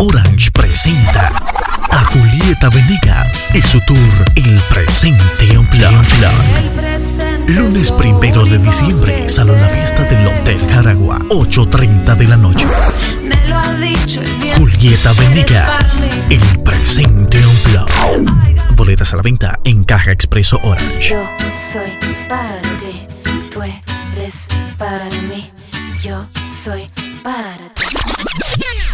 Orange presenta a Julieta Venegas y su tour El Presente Unplugged. Lunes 1 de diciembre, Salón La Fiesta del Hotel Jaragua, 8:30 de la noche. Julieta Venegas, El Presente Unplugged. Boletas a la venta en Caja Expreso Orange. Yo soy para ti, tú eres para mí. Yo soy para ti.